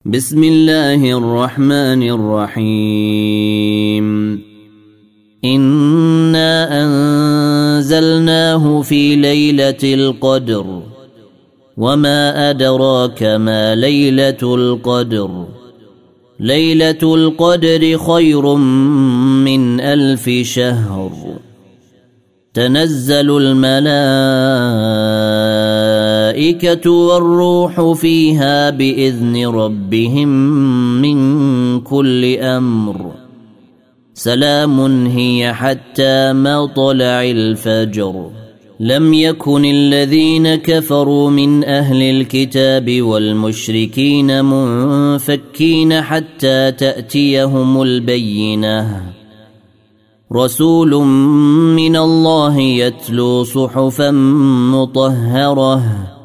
بسم الله الرحمن الرحيم إنا أنزلناه في ليلة القدر وما أدراك ما ليلة القدر ليلة القدر خير من 1000 شهر تنزل الملائكة والروح فيها بإذن ربهم من كل أمر سلام هي حتى مطلع الفجر لم يكن الذين كفروا من أهل الكتاب والمشركين منفكين حتى تأتيهم البينة رسول من الله يتلو صحفا مطهرة